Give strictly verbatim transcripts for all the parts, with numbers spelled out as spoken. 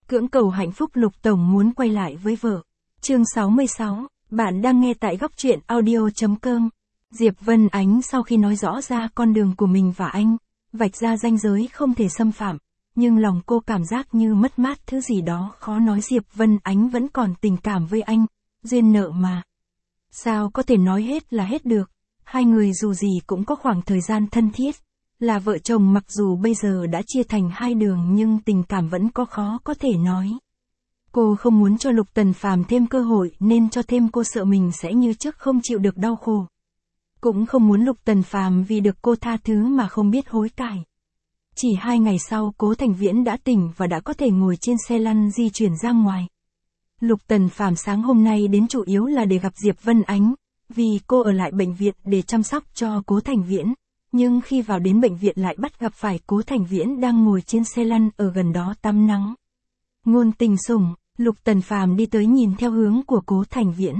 Cưỡng cầu hạnh phúc Lục Tổng muốn quay lại với vợ. Chương sáu mươi sáu, bạn đang nghe tại góc truyện audio chấm com. Diệp Vân Ánh sau khi nói rõ ra con đường của mình và anh, vạch ra ranh giới không thể xâm phạm, nhưng lòng cô cảm giác như mất mát thứ gì đó khó nói. Diệp Vân Ánh vẫn còn tình cảm với anh, duyên nợ mà. Sao có thể nói hết là hết được, hai người dù gì cũng có khoảng thời gian thân thiết, là vợ chồng mặc dù bây giờ đã chia thành hai đường nhưng tình cảm vẫn có khó có thể nói. Cô không muốn cho Lục Tần Phàm thêm cơ hội nên cho thêm cô sợ mình sẽ như trước không chịu được đau khổ. Cũng không muốn Lục Tần Phàm vì được cô tha thứ mà không biết hối cải. Chỉ hai ngày sau Cố Thành Viễn đã tỉnh và đã có thể ngồi trên xe lăn di chuyển ra ngoài. Lục Tần Phàm sáng hôm nay đến chủ yếu là để gặp Diệp Vân Ánh, vì cô ở lại bệnh viện để chăm sóc cho Cố Thành Viễn. Nhưng khi vào đến bệnh viện lại bắt gặp phải Cố Thành Viễn đang ngồi trên xe lăn ở gần đó tắm nắng. Ngôn tình sủng, Lục Tần Phàm đi tới nhìn theo hướng của Cố Thành Viễn.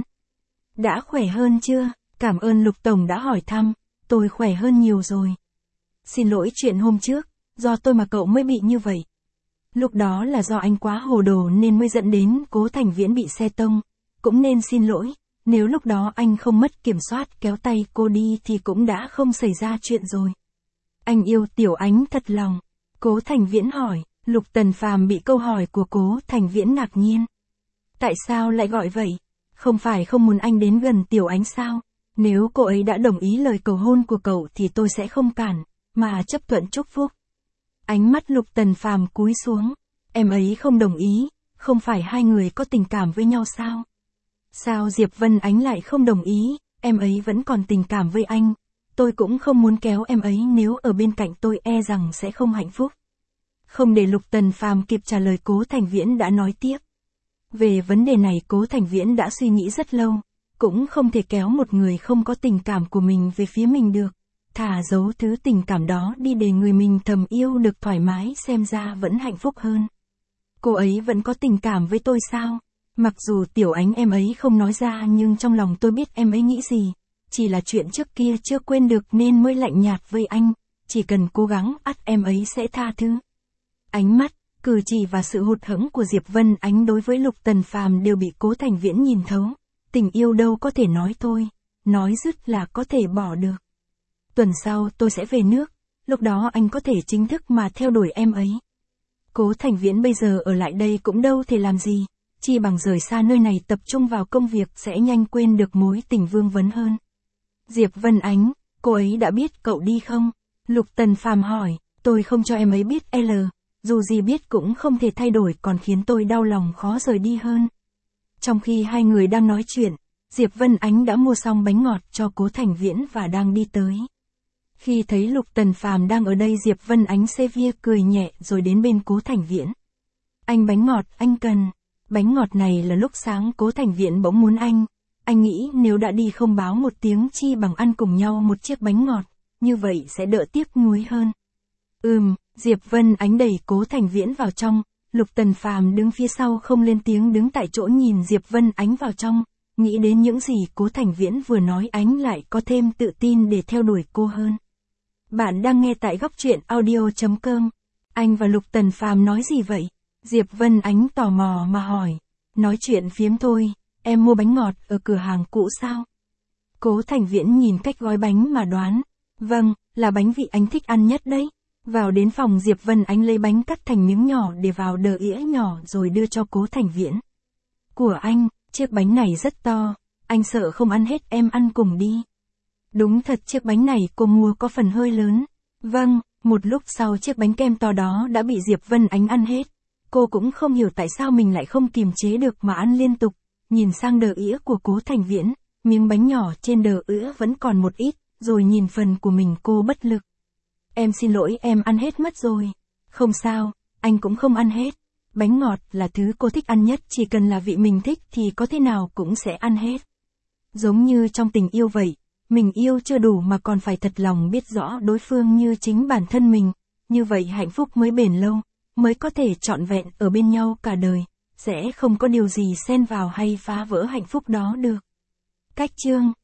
Đã khỏe hơn chưa? Cảm ơn Lục Tổng đã hỏi thăm, tôi khỏe hơn nhiều rồi. Xin lỗi chuyện hôm trước, do tôi mà cậu mới bị như vậy. Lúc đó là do anh quá hồ đồ nên mới dẫn đến Cố Thành Viễn bị xe tông, cũng nên xin lỗi. Nếu lúc đó anh không mất kiểm soát kéo tay cô đi thì cũng đã không xảy ra chuyện rồi. Anh yêu Tiểu Ánh thật lòng. Cố Thành Viễn hỏi. Lục Tần Phàm bị câu hỏi của Cố Thành Viễn ngạc nhiên. Tại sao lại gọi vậy? Không phải không muốn anh đến gần Tiểu Ánh sao? Nếu cô ấy đã đồng ý lời cầu hôn của cậu thì tôi sẽ không cản, mà chấp thuận chúc phúc. Ánh mắt Lục Tần Phàm cúi xuống. Em ấy không đồng ý, không phải hai người có tình cảm với nhau sao? Sao Diệp Vân Ánh lại không đồng ý, em ấy vẫn còn tình cảm với anh. Tôi cũng không muốn kéo em ấy, nếu ở bên cạnh tôi e rằng sẽ không hạnh phúc. Không để Lục Tần Phàm kịp trả lời, Cố Thành Viễn đã nói tiếp. Về vấn đề này Cố Thành Viễn đã suy nghĩ rất lâu, cũng không thể kéo một người không có tình cảm của mình về phía mình được. Thả giấu thứ tình cảm đó đi để người mình thầm yêu được thoải mái, xem ra vẫn hạnh phúc hơn. Cô ấy vẫn có tình cảm với tôi sao? Mặc dù Tiểu Ánh em ấy không nói ra nhưng trong lòng tôi biết em ấy nghĩ gì. Chỉ là chuyện trước kia chưa quên được nên mới lạnh nhạt với anh. Chỉ cần cố gắng ắt em ấy sẽ tha thứ. Ánh mắt, cử chỉ và sự hụt hẫng của Diệp Vân Ánh đối với Lục Tần Phàm đều bị Cố Thành Viễn nhìn thấu. Tình yêu đâu có thể nói thôi, nói dứt là có thể bỏ được. Tuần sau tôi sẽ về nước, lúc đó anh có thể chính thức mà theo đuổi em ấy. Cố Thành Viễn bây giờ ở lại đây cũng đâu thể làm gì, chi bằng rời xa nơi này tập trung vào công việc sẽ nhanh quên được mối tình vương vấn hơn. Diệp Vân Ánh, cô ấy đã biết cậu đi không? Lục Tần Phàm hỏi. Tôi không cho em ấy biết L, dù gì biết cũng không thể thay đổi, còn khiến tôi đau lòng khó rời đi hơn. Trong khi hai người đang nói chuyện, Diệp Vân Ánh đã mua xong bánh ngọt cho Cố Thành Viễn và đang đi tới. Khi thấy Lục Tần Phàm đang ở đây, Diệp Vân Ánh xê via cười nhẹ rồi đến bên Cố Thành Viễn. Anh bánh ngọt, anh cần. Bánh ngọt này là lúc sáng Cố Thành Viễn bỗng muốn anh. Anh nghĩ nếu đã đi không báo một tiếng chi bằng ăn cùng nhau một chiếc bánh ngọt, như vậy sẽ đỡ tiếc nuối hơn. Ừm, Diệp Vân Ánh đẩy Cố Thành Viễn vào trong. Lục Tần Phàm đứng phía sau không lên tiếng, đứng tại chỗ nhìn Diệp Vân Ánh vào trong. Nghĩ đến những gì Cố Thành Viễn vừa nói, Ánh lại có thêm tự tin để theo đuổi cô hơn. Bạn đang nghe tại góc truyện audio chấm com. Anh và Lục Tần Phàm nói gì vậy? Diệp Vân Ánh tò mò mà hỏi. Nói chuyện phiếm thôi, em mua bánh ngọt ở cửa hàng cũ sao? Cố Thành Viễn nhìn cách gói bánh mà đoán. Vâng, là bánh vị anh thích ăn nhất đấy. Vào đến phòng, Diệp Vân Ánh lấy bánh cắt thành miếng nhỏ để vào đờ ĩa nhỏ rồi đưa cho Cố Thành Viễn. Của anh, chiếc bánh này rất to, anh sợ không ăn hết, em ăn cùng đi. Đúng thật, chiếc bánh này cô mua có phần hơi lớn. Vâng, một lúc sau chiếc bánh kem to đó đã bị Diệp Vân Ánh ăn hết. Cô cũng không hiểu tại sao mình lại không kiềm chế được mà ăn liên tục. Nhìn sang đờ ĩa của Cố Thành Viễn, miếng bánh nhỏ trên đờ ĩa vẫn còn một ít, rồi nhìn phần của mình cô bất lực. Em xin lỗi, em ăn hết mất rồi. Không sao, anh cũng không ăn hết. Bánh ngọt là thứ cô thích ăn nhất, chỉ cần là vị mình thích thì có thế nào cũng sẽ ăn hết. Giống như trong tình yêu vậy, mình yêu chưa đủ mà còn phải thật lòng biết rõ đối phương như chính bản thân mình, như vậy hạnh phúc mới bền lâu, mới có thể trọn vẹn ở bên nhau cả đời, sẽ không có điều gì xen vào hay phá vỡ hạnh phúc đó được. Cách chương